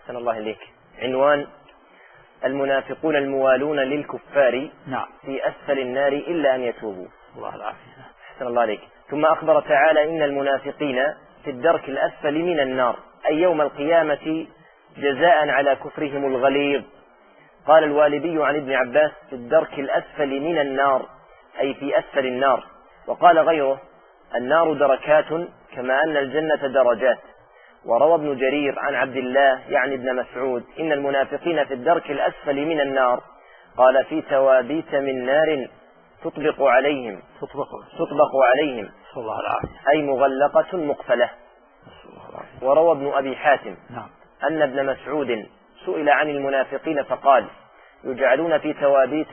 أحسن الله إليك. عنوان: المنافقون الموالون للكفار في أسفل النار إلا أن يتوبوا. الله العافية. أحسن الله إليك. ثم أخبر تعالى: إن المنافقين في الدرك الأسفل من النار، أي يوم القيامة جزاء على كفرهم الغليظ. قال الوالبي عن ابن عباس: في الدرك الأسفل من النار، أي في أسفل النار. وقال غيره: النار دركات كما أن الجنة درجات. وروى ابن جرير عن عبد الله يعني ابن مسعود: إن المنافقين في الدرك الأسفل من النار، قال: في توابيت من نار تطبق عليهم أي مغلقة مقفلة. وروى ابن أبي حاتم أن ابن مسعود سئل عن المنافقين فقال: يجعلون في توابيت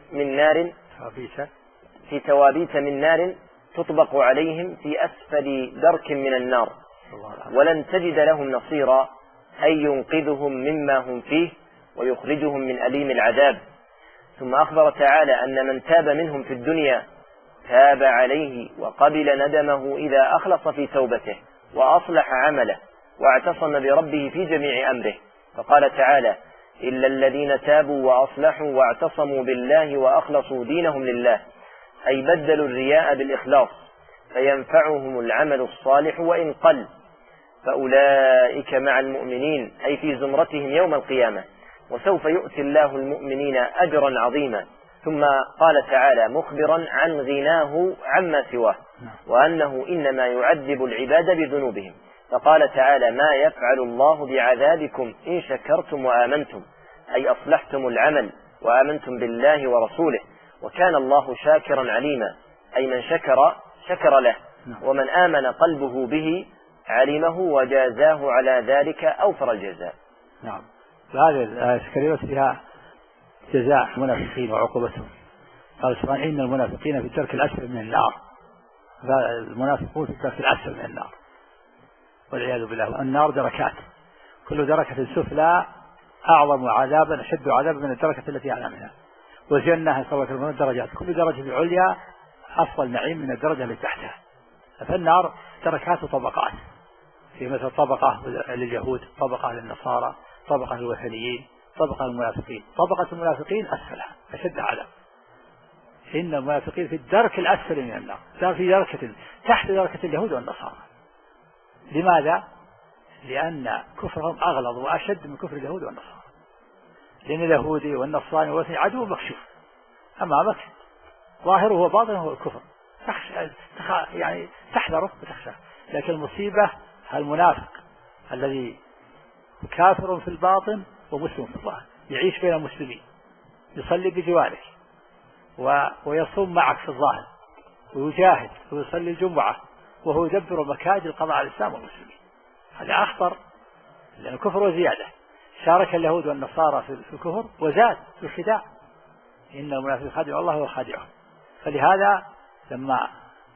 من نار تطبق عليهم في أسفل درك من النار، ولن تجد لهم نصيرا، أي ينقذهم مما هم فيه ويخرجهم من أليم العذاب. ثم أخبر تعالى أن من تاب منهم في الدنيا تاب عليه وقبل ندمه إذا أخلص في توبته وأصلح عمله واعتصم بربه في جميع أمره. فقال تعالى: إلا الذين تابوا وأصلحوا واعتصموا بالله وأخلصوا دينهم لله، أي بدلوا الرياء بالإخلاص فينفعهم العمل الصالح وإن قل، فأولئك مع المؤمنين، أي في زمرتهم يوم القيامة، وسوف يؤتي الله المؤمنين أجرا عظيما. ثم قال تعالى مخبرا عن غناه عما سواه، وأنه إنما يعذب العباد بذنوبهم. فقال تعالى: ما يفعل الله بعذابكم إن شكرتم وآمنتم، أي أصلحتم العمل وآمنتم بالله ورسوله، وكان الله شاكرا عليما، أي من شكر له، ومن آمن قلبه به علمه وجازاه على ذلك أوفر الجزاء. نعم. فهذه الآية الكريمة فيها جزاء المنافقين وعقوبتهم. قال سبحانه: إن المنافقين في الدرك الأسفل من النار. المنافقون في الدرك الأسفل من النار والعياذ بالله. النار دركات، كل دركة سفلى أعظم عذابا أشد عذابا من الدركة التي أعلى منها، والجنة صورت من الدرجات، كل درجة العليا أفضل نعيم من الدرجة اللي تحتها. فالنار دركات وطبقات، في مثل طبقة لليهود، طبقة للنصارى، طبقة للوثنيين، طبقة للمنافقين. طبقة المنافقين أسفلها أشد عذاب. إن المنافقين في الدرك الأسفل من النار، صار في دركة تحت دركة اليهود والنصارى. لماذا؟ لأن كفرهم أغلظ وأشد من كفر اليهود والنصارى، لأن اليهودي والنصراني والوثني عدو مكشوف أمامك، ظاهره وباطنه هو الكفر، يعني تحذره وتخشى. لكن المصيبة المنافق الذي كافر في الباطن ومسلم في الظاهر، يعيش بين المسلمين، يصلي بجوارك ويصوم معك في الظاهر، ويجاهد ويصلي الجمعة، وهو يدبر مكائد القضاء على الإسلام والمسلمين. هذا أخطر، لأن كفر وزيادة. شارك اليهود والنصارى في الكفر وزاد في الخداع. إن المنافقين خادعوا الله وخادعهم. فلهذا لما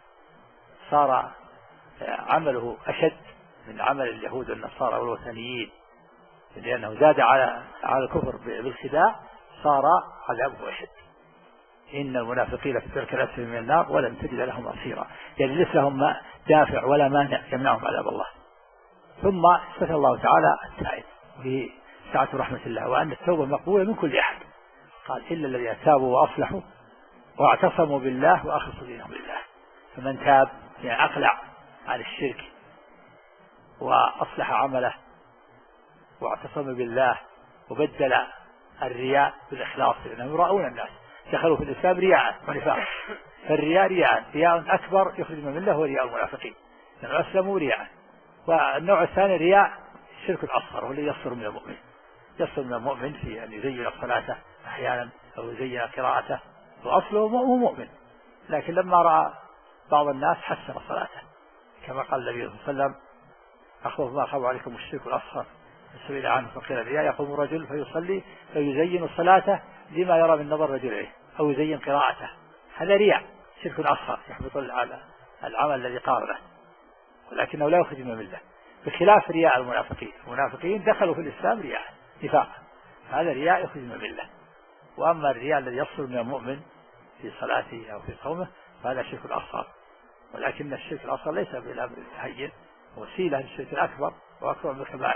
صار عمله أشد من عمل اليهود والنصارى والوثنيين، لأنه زاد على الكفر بالخداع، صار عذابه أشد. إن المنافقين في الدرك الأسفل من النار ولن تجد لهم نصيرا، يعني ليس لهم دافع ولا مانع يمنعهم عذاب الله. ثم استثنى الله تعالى التائب وهي سعة رحمة الله، وأن التوبة مقبولة من كل أحد. قال: إلا الذين تابوا وأصلحوا واعتصموا بالله وأخلصوا دينهم لله. فمن تاب يعني أقلع عن الشرك وأصلح عمله واعتصم بالله وبدل الرياء بالإخلاص، لأنهم يراؤون الناس، دخلوا في الإسلام رياء ونفاق. فالرياء رياء أكبر يخرج من الله هو رياء المنافقين، لأنهم أسلموا رياء. والنوع الثاني رياء الشرك الأصغر، والذي يصدر من المؤمن في أن يزين صلاته أحيانا أو يزين قراءته، وأصله مؤمن، لكن لما رأى بعض الناس حسن صلاته، كما قال النبي صلى الله عليه وسلم: أخوف ما أخاف عليكم الشرك الأصغر. سئل عنه فقيل: الرياء يقوم رجل فيصلي فيزين صلاته لما يرى من نظر رجله، أو يزين قراءته، هذا رياء شرك أصغر يحبط العمل الذي قارنه، ولكنه لا يخرج من الملة، بخلاف رياء المنافقين دخلوا في الإسلام رياء نفاقا، هذا رياء يخرج من الملة. وأما الرياء الذي يصل من المؤمن في صلاته أو في صومه فهذا شرك الأصغر. ولكن الشرك الأصغر ليس بالأمر الهين، وسيلة للشرك الأكبر وأكبر من الكبائر.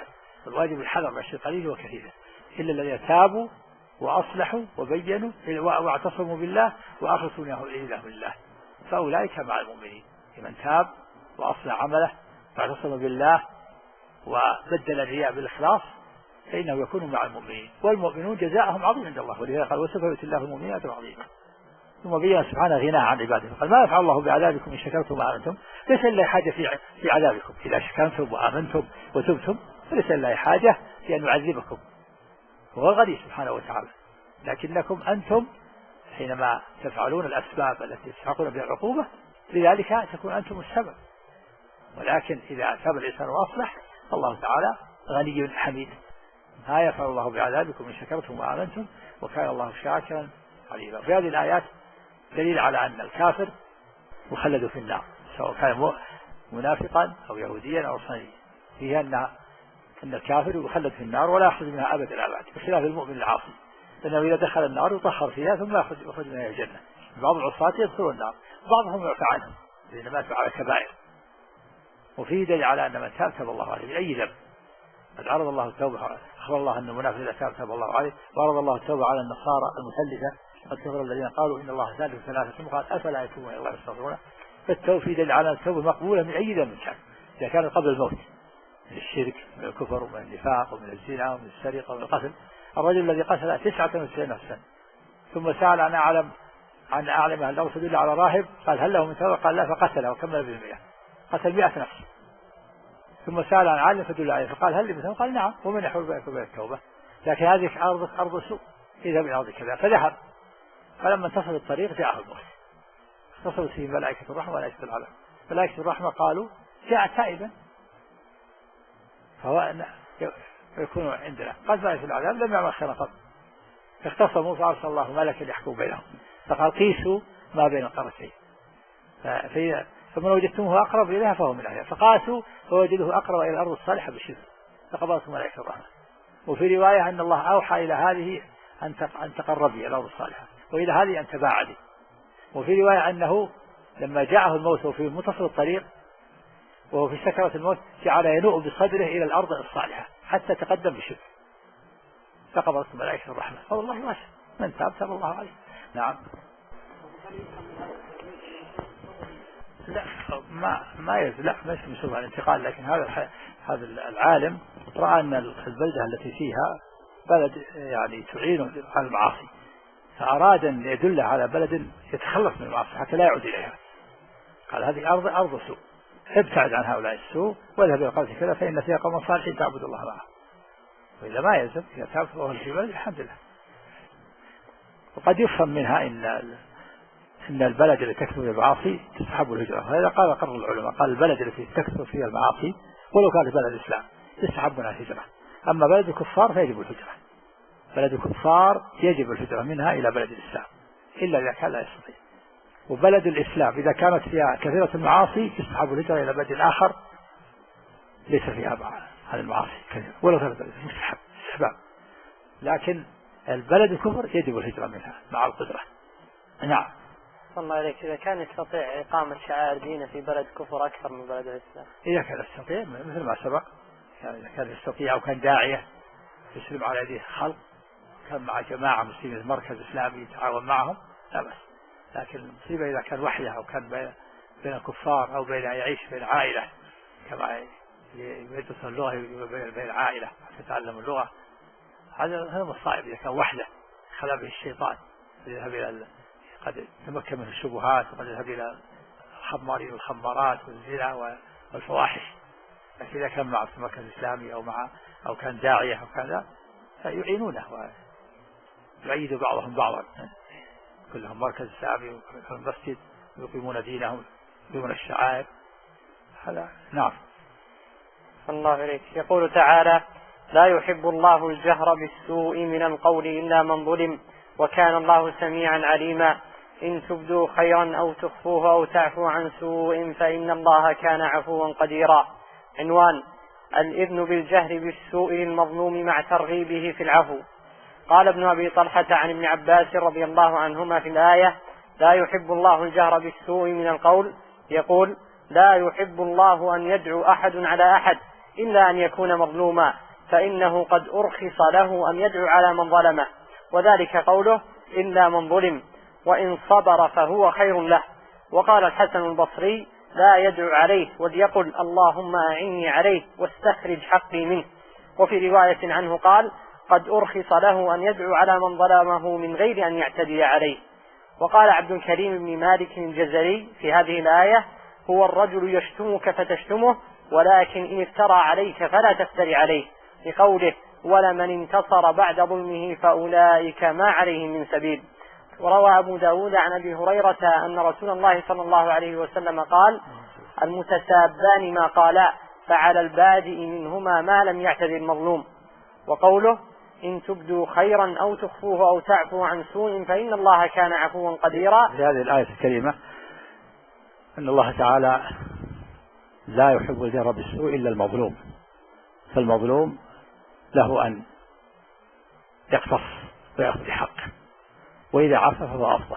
والواجب الحذر من الشيء قليل وكثير، إلا الذين تابوا وأصلحوا وبينوا واعتصموا بالله وأخلصوا إلى الله فأولئك مع المؤمنين. لمن تاب وأصلح عمله واعتصم بالله وبدل الرياء بالإخلاص فإنه يكون مع المؤمنين، والمؤمنون جزاءهم عظيم عند الله، ولذلك قال وسوف يؤتي الله المؤمنين أجرا عظيما. ثم بين سبحانه غناه عن عباده قال ما يفعل الله بعذابكم إن شكرتم وآمنتم، ليس لله حاجة في عذابكم إذا شكرتم وآمنتم وتبتم، فليس لله حاجة في أن يعذبكم، هو الغني سبحانه وتعالى، لكنكم أنتم حينما تفعلون الأسباب التي تستحقون بها العقوبة لذلك تكون أنتم السبب، ولكن إذا تاب الإنسان وأصلح الله تعالى غني حميد. ما يفعل الله بعذابكم إن شكرتم وآمنتم وكان الله شاكرا عليما. في هذه الآيات دليل على أن الكافر مخلد في النار سواء كان منافقا أو يهوديا أو صنيا، فيها أن الكافر يخلد في النار ولا يخرج منها أبدا الأبد، بخلاف المؤمن العاصي لأنه إذا دخل النار يطهر فيها ثم يخرج منها الجنة. بعض العصاة يدخلون النار بعضهم يعفى عنهم لأن ماتوا على كبائر. وفيه دليل على أن من تاب تاب الله عليه من أي ذنب. قد عرض الله التوبة، أخبر الله أن المنافق إذا تاب تاب الله عليه، وعرض الله التوبة على النصارى المثلثة قد كفر الذين قالوا إن الله ثالث ثلاثة قال أفلا يتوبون إلى الله يستغفرون. فالتوبة دليل على التوبة مقبولة من أي ذنب كان إذا كان قبل الموت، من الشرك من الكفر ومن النفاق ومن الزنا ومن السرقة ومن القتل. الرجل الذي قتل 99 نفسا ثم سأل عن أعلم أهل الأرض فدل على راهب قال هل له من توبة قال لا فقتله وكمل بالمئة، قتل 100 نفس. ثم سأل عن عالم فدل عليه فقال هل لي من توبة قال نعم ومن يحول بينك وبين التوبة، لكن هذه أرض سوء اذهب إلى أرض كذا فذهب، فلما انتصف الطريق جاءه الموت اتصلت فيه ملائكة الرحمة وملائكة العذاب. ملائكة الرحمة قالوا جاء تائبا فهو يكون عندنا، قد ملائكة العذاب لم يعمل خيرا قط، اختصموا فأرسل الله ملكا يحكم بينهم فقال قيسوا ما بين القرتين فمن وجدتموه أقرب إليها فهو من أهلها فقاسوا فوجدوه أقرب إلى الأرض الصالحة بالشبه فقبضته ملائكة الرحمة. وفي رواية أن الله أوحى إلى هذه أن تقربي إلى الأرض الصالحة وإلى هذه أن تباعدي. وفي رواية أنه لما جاءه الموت وفي منتصف الطريق وهو في سكرة الموت جعل ينوء بصدره إلى الأرض الصالحة حتى تقدم بشبه فقبضته ملائكة الرحمة. فوالله ما شاء من تاب تاب الله عليه. نعم. لا لا مش مسوى الانتقال، لكن هذا العالم رأى أن البلدة التي فيها بلد يعني تعين على المعاصي فأراد أن يدل على بلد يتخلص من المعاصي حتى لا يعود إليها. قال هذه أرض سوء ابتعد عن هؤلاء السوء واذهب إلى قوم كذا فإن فيها قوم صالحين تعبد الله معه، وإذا ما يلزم إذا تعبد الله في بلد الحمد لله. وقد يفهم منها إن البلد التي تكثر فيها المعاصي تستحب الهجرة، هذا قال قرر العلماء قال البلد التي تكثر فيها المعاصي ولو كانت بلد الإسلام تستحب منها الهجرة، أما بلد الكفار فيجب الهجرة. بلد الكفار يجب الهجرة منها إلى بلد الإسلام إلا إذا كان لا يستطيع. وبلد الإسلام إذا كانت فيها كثيرة المعاصي تستحب الهجرة إلى بلد آخر ليس فيها هذه المعاصي كثيرة ولو كانت مستحب استحباب، لكن البلد الكفر يجب الهجرة منها مع القدرة. نعم. الله عليك، إذا كان يستطيع إقامة شعائر دينه في بلد كفر أكثر من بلد الإسلام، إذا كان يستطيع مثل ما سبق يعني إذا كان يستطيع أو كان داعية يسلم على يديه خلق كان مع جماعة مسلمين مركز إسلامي يتعاون معهم لا بأس، لكن المصيبة إذا كان وحده أو كان بين الكفار أو يعيش بين عائلة كما يدرس اللغة بين عائلة يتعلم اللغة، هذا مصائب. إذا كان وحده خلى به الشيطان يذهب إلى قد تمكن من الشبهات وقد يذهب إلى الخمارين والخمارات والزنا والفواحش. لكن إذا كان مع مركز إسلامي أو كان داعية أو كذا فيعينونه ويعيد بعضهم بعضا، كلهم مركز إسلامي وكلهم مسجد يقيمون دينهم يقيمون الشعائر هذا. نعم. الله عليك. يقول تعالى لا يحب الله الجهر بالسوء من القول إلا من ظلم وكان الله سميعا عليما إن تبدوا خيرا أو تخفوه أو تعفو عن سوء فإن الله كان عفوا قديرا. عنوان: الإذن بالجهر بالسوء للمظلوم مع ترغيبه في العفو. قال ابن أبي طلحة عن ابن عباس رضي الله عنهما في الآية لا يحب الله الجهر بالسوء من القول، يقول لا يحب الله أن يدعو أحد على أحد إلا أن يكون مظلوما، فإنه قد أرخص له أن يدعو على من ظلمه، وذلك قوله إلا من ظلم، وإن صبر فهو خير له. وقال الحسن البصري لا يدعو عليه وليقل اللهم أعني عليه واستخرج حقي منه. وفي رواية عنه قال قد أرخص له أن يدعو على من ظلمه من غير أن يعتدي عليه. وقال عبد الكريم بن مالك الجزري في هذه الآية هو الرجل يشتمك فتشتمه ولكن إن افترى عليك فلا تفتري عليه، بقوله ولمن انتصر بعد ظلمه فأولئك ما عليهم من سبيل. وروى أبو داود عن أبي هريرة أن رسول الله صلى الله عليه وسلم قال المتسابان ما قالا فعلى البادئ منهما ما لم يعتدي المظلوم. وقوله إن تبدوا خيرا أو تخفوه أو تعفوا عن سوء فإن الله كان عفوا قديرا. في هذه الآية الكريمة أن الله تعالى لا يحب الجهر بالسوء إلا المظلوم، فالمظلوم له أن يقتص ويأخذ حقه، وإذا عفى فهو أفضل.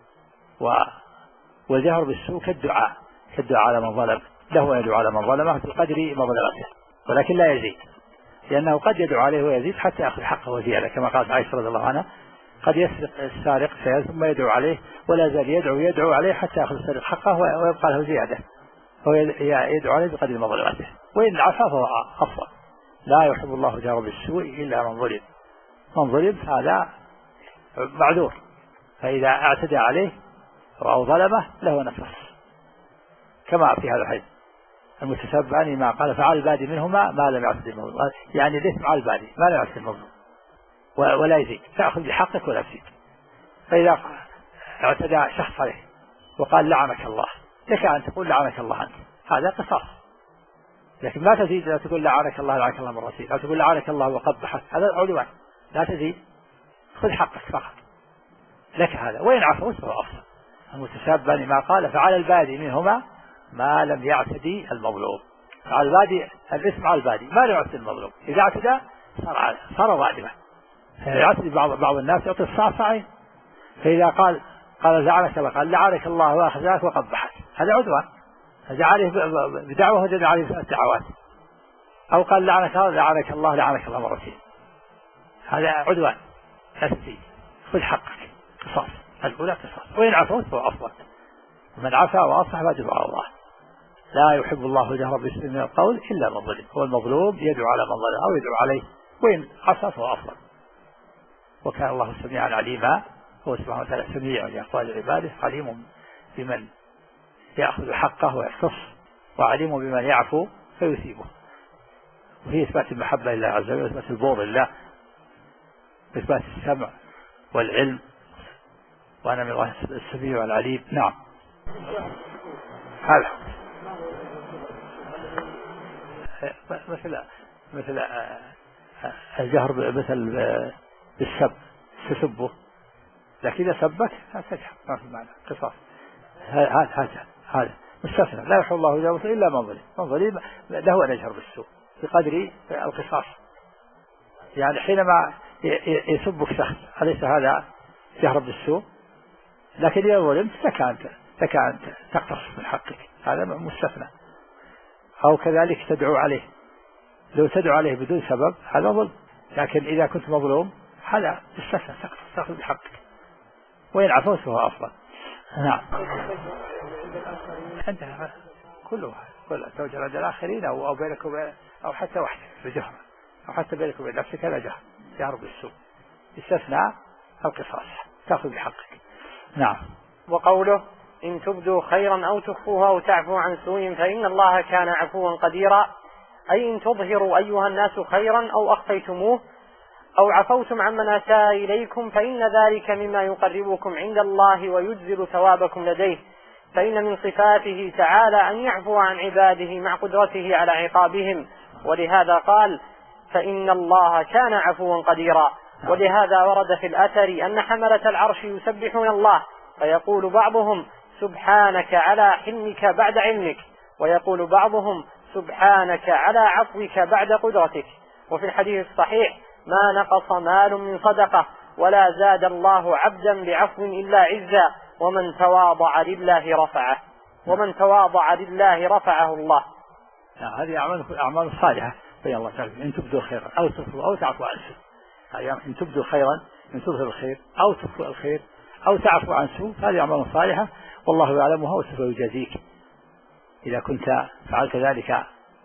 والجهر بالسوء كالدعاء على من ظلم، له أن يدعو على من ظلمه بقدر مظلمته ولكن لا يزيد، لأنه قد يدعو عليه ويزيد حتى يأخذ حقه وزيادة، كما قالت عائشة رضي الله عنها قد يسرق السارق شيئا ثم يدعو عليه ولا زال يدعو عليه حتى يأخذ السارق حقه ويبقى له زيادة، هو يدعو عليه بقدر مظلمته، وإن عفى فهو أفضل. لا يحب الله الجهر بالسوء إلا من ظلم، من ظلم هذا معذور، فإذا اعتدى عليه أو ظلمه له نفس، كما في هذا الحديث المتسابان ما قال فعل البادي منهما ما لم يعتدي المظلوم، يعني ليس فعل البادي ما لم يعتدي المظلوم ولا يزيد، تأخذ بحقك ولا تزيد. فإذا اعتدى شخص عليه وقال لعنك الله، لك أن تقول لعنك الله أنت، هذا قصاص، لكن ما تزيد، لا تقول لعنك الله مرتين، لا تقول لعنك الله وقبحك، هذا عدوان، لا تزيد، خذ حقك فقط لك هذا، وإن عفوت فهو أفضل. المتسابان ما قال فعلى البادي منهما ما لم يعتدي المظلوم، على البادي الاسم على البادي ما لم يعتدي المظلوم، إذا اعتدى صار ظالما، يعتدي بعض الناس يعطي الصافعين، فإذا قال لعنك الله قال لعنك الله وأخزاك وقبحك، هذا عدوان، هذا عليه بدعوة وجد عليه 3 دعوات، أو قال لعنك الله مرتين، هذا عدوان، لا تزيد، خذ حقك قصاص، الأولى قصاص، وإن عفوت فهو أفضل. من عفا وأصلح فأجره على الله. لا يحب الله الجهر بالسوء من القول إلا من ظلم، هو المظلوم يدعو على من ظلم أو يدعو عليه، وإن عفا فهو أفضل. وكان الله سميعا عليما، هو سبحانه وتعالى سميع لأقوال عباده، عليم بمن يأخذ حقه ويختص، وعليم بمن يعفو فيثيبه. وفي إثبات المحبة لله عز وجل، وإثبات البغض لله، وإثبات السمع والعلم، وأنا من الله السميع العليم. نعم. هذا مثل الجهر مثل بالسب، تسبه، لكن إذا سبك تجهر ما في معنى قصاص، هذا مستثنى. لا يحب الله الجهر بالسوء إلا من ظلم له أن يجهر بالسوء بقدر القصاص، يعني حينما يسبك شخص أليس هذا جهر بالسوء؟ لكن إذا ظلمت لك أن تقتص من حقك، هذا مستثنى. أو كذلك تدعو عليه، لو تدعو عليه بدون سبب هذا ظلم، لكن إذا كنت مظلوم هذا مستثنى، تأخذ بحقك، وإن عفوت فهو أفضل. نعم. عندها كلها توجه عند الآخرين أو بينك وبين، أو حتى وحدك بجهر، أو حتى بينك وبين نفسك هذا جهر بالسوء، استثناء القصاص، تأخذ بحقك. نعم. وقوله إن تبدوا خيرا أو تخفوه أو تعفوا عن سوء فإن الله كان عفوا قديرا، أي إن تظهروا أيها الناس خيرا أو أخفيتموه أو عفوتم عمن أساء إليكم فإن ذلك مما يقربكم عند الله ويجزل ثوابكم لديه، فإن من صفاته تعالى أن يعفو عن عباده مع قدرته على عقابهم، ولهذا قال فإن الله كان عفوا قديرا. ولهذا ورد في الأثر أن حملة العرش يسبحون الله فيقول بعضهم سبحانك على حلمك بعد علمك، ويقول بعضهم سبحانك على عفوك بعد قدرتك. وفي الحديث الصحيح ما نقص مال من صدقة ولا زاد الله عبدا بعفو إلا عزا، ومن تواضع لله رفعه الله. هذه أعمال صالحة بين الله تعالى إن تبدوا خيرا أو تخفوا أو تعفوا عن سوء. إن تبدوا خيرا إن تظهروا الخير أو تخفوا الخير أو تعفوا عن سوء، هذه أعمال صالحة والله يعلمها وسوف يجازيك إذا كنت فعلت ذلك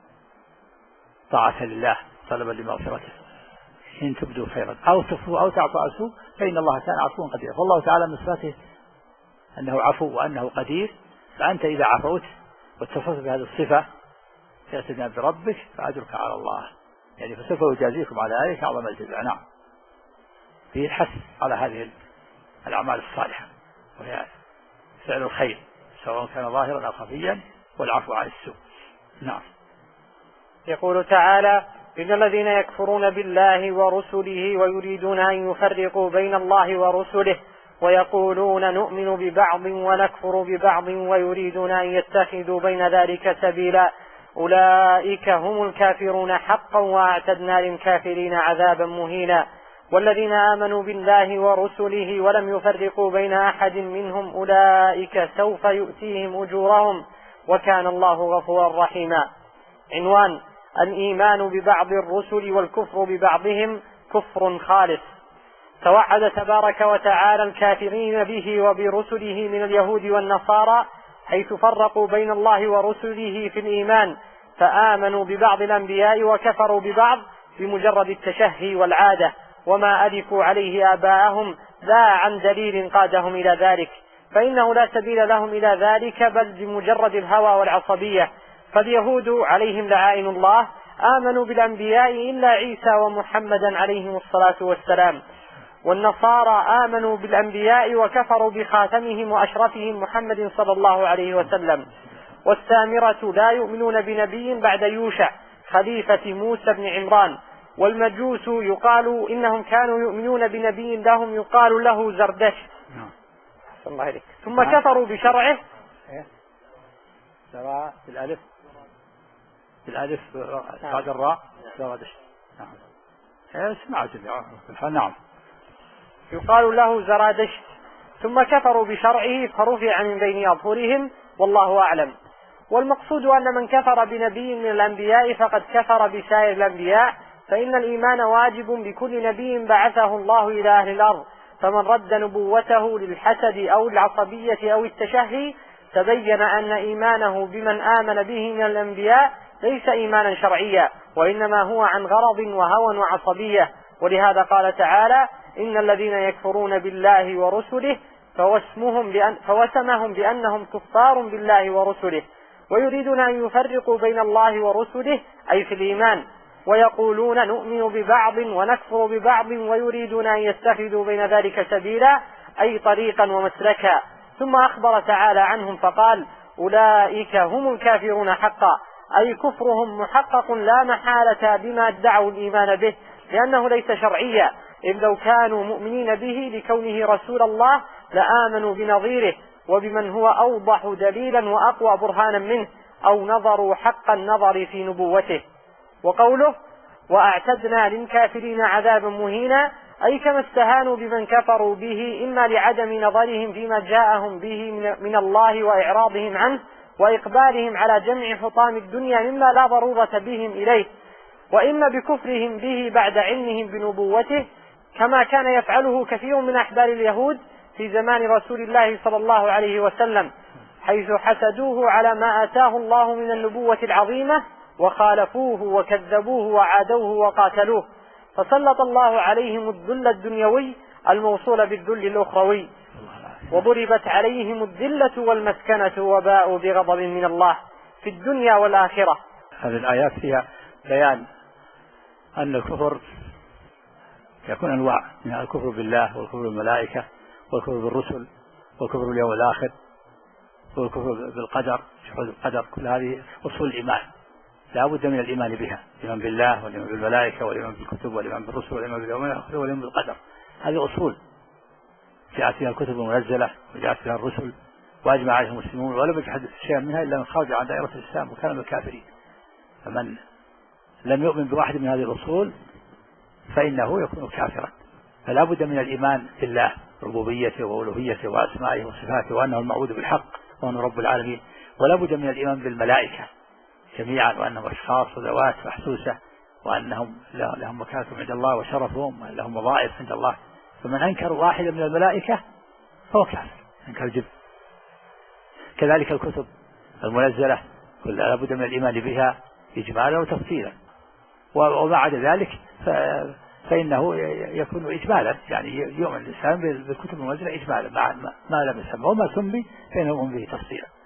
طاعة لله طلبا لمغفرته. إن تبدوا خيرا أو تخفوا أو تعفوا عن سوء فإن الله كان عفوا قديرا. فالله تعالى من صفاته أنه عفو وأنه قدير، فأنت إذا عفوت واتصفت بهذه الصفة فاعتدنا بربك فأجرك على الله، يعني فسوف يجازيكم على ذلك أعظم الجزاء. نعم، فيه الحث على هذه الأعمال الصالحة وهي فعل الخير سواء كان ظاهرا أو خفيا والعفو عن السوء. نعم. يقول تعالى: إن الذين يكفرون بالله ورسله ويريدون أن يفرقوا بين الله ورسله ويقولون نؤمن ببعض ونكفر ببعض ويريدون أن يتخذوا بين ذلك سبيلا أولئك هم الكافرون حقا وأعتدنا للكافرين عذابا مهينا. والذين آمنوا بالله ورسله ولم يفرقوا بين أحد منهم أولئك سوف يؤتيهم أجورهم وكان الله غفورا رحيما. عنوان: الإيمان ببعض الرسل والكفر ببعضهم كفر خالص. توعد تبارك وتعالى الكافرين به وبرسله من اليهود والنصارى حيث فرقوا بين الله ورسله في الإيمان، فآمنوا ببعض الأنبياء وكفروا ببعض بمجرد التشهي والعادة وما ألفوا عليه آباءهم لا عن دليل قادهم إلى ذلك، فإنه لا سبيل لهم إلى ذلك بل بمجرد الهوى والعصبية. فاليهود عليهم لعائن الله آمنوا بالأنبياء إلا عيسى ومحمدا عليهم الصلاة والسلام، والنصارى آمنوا بالأنبياء وكفروا بخاتمهم وأشرفهم محمد صلى الله عليه وسلم، والسامرة لا يؤمنون بنبي بعد يوشع خليفة موسى بن عمران، والمجوس يقال إنهم كانوا يؤمنون بنبي لهم يقال له زردشت ثم كفروا بشرعه. بالألف بعد الراء زردشت. نعم. يقال له زرادشت ثم كفروا بشرعه فرفع من بين أظهرهم والله أعلم. والمقصود أن من كفر بنبي من الأنبياء فقد كفر بسائر الأنبياء، فإن الإيمان واجب بكل نبي بعثه الله إلى أهل الأرض، فمن رد نبوته للحسد أو العصبية أو التشهي تبين أن إيمانه بمن آمن به من الأنبياء ليس إيمانا شرعيا وإنما هو عن غرض وهوى وعصبية. ولهذا قال تعالى: إن الذين يكفرون بالله ورسله فوسمهم بأنهم كفار بالله ورسله ويريدون أن يفرقوا بين الله ورسله أي في الإيمان، ويقولون نؤمن ببعض ونكفر ببعض ويريدون أن يتخذوا بين ذلك سبيلا أي طريقا ومسلكا. ثم أخبر تعالى عنهم فقال: أولئك هم الكافرون حقا، أي كفرهم محقق لا محالة بما ادعوا الإيمان به لأنه ليس شرعيا، إذ لو كانوا مؤمنين به لكونه رسول الله لآمنوا بنظيره وبمن هو أوضح دليلا وأقوى برهانا منه أو نظروا حق النظر في نبوته. وقوله: وأعتدنا للكافرين عذابا مهينا، أي كما استهانوا بمن كفروا به إما لعدم نظرهم فيما جاءهم به من الله وإعراضهم عنه وإقبالهم على جمع حطام الدنيا مما لا ضرورة بهم إليه، وإما بكفرهم به بعد علمهم بنبوته كما كان يفعله كثير من أحبار اليهود في زمان رسول الله صلى الله عليه وسلم، حيث حسدوه على ما آتاه الله من النبوة العظيمة وخالفوه وكذبوه وعادوه وقاتلوه، فسلط الله عليهم الذل الدنيوي الموصول بالذل الأخروي، وضربت عليهم الذلة والمسكنة وباءوا بغضب من الله في الدنيا والآخرة. هذه الآيات فيها بيان أن الكفر يكون أنواع، من الكفر بالله والكفر بالملائكة والكفر بالرسل والكفر باليوم الآخر والكفر بالقدر، شهود القدر، كل هذه أصول الإيمان لا بد من الإيمان بها، الإيمان بالله والإيمان بالملائكة والإيمان بالكتب والإيمان بالرسل والإيمان باليوم الآخر والإيمان بالقدر، هذه أصول جاءت فيها الكتب المنزلة وجاءت فيها الرسل وأجمع عليها المسلمون ولم يجحد شيئا منها إلا من خرج عن دائرة الإسلام وكان من الكافرين. فمن لم يؤمن بواحد من هذه الأصول فإنه يكون كافرا. فلا بد من الإيمان بالله ربوبيته وألوهيته وأسمائه وصفاته وأنه المعبود بالحق وأنه رب العالمين، ولا بد من الإيمان بالملائكة جميعا وأنهم أشخاص وذوات محسوسة وأنهم لهم مكانة عند الله وشرفهم وأن لهم وظائف عند الله. فمن أنكر واحدا من الملائكة فهو كافر، أنكر الجبت. كذلك الكتب المنزلة كلها لابد من الإيمان بها إجمالا وتفصيلا، وما عدا ذلك فإنه يكون إجمالا، يعني يؤمن الإنسان بالكتب المنزلة إجمالا ما لم يسمى، وما سمي فإنه يؤمن به تفصيلا.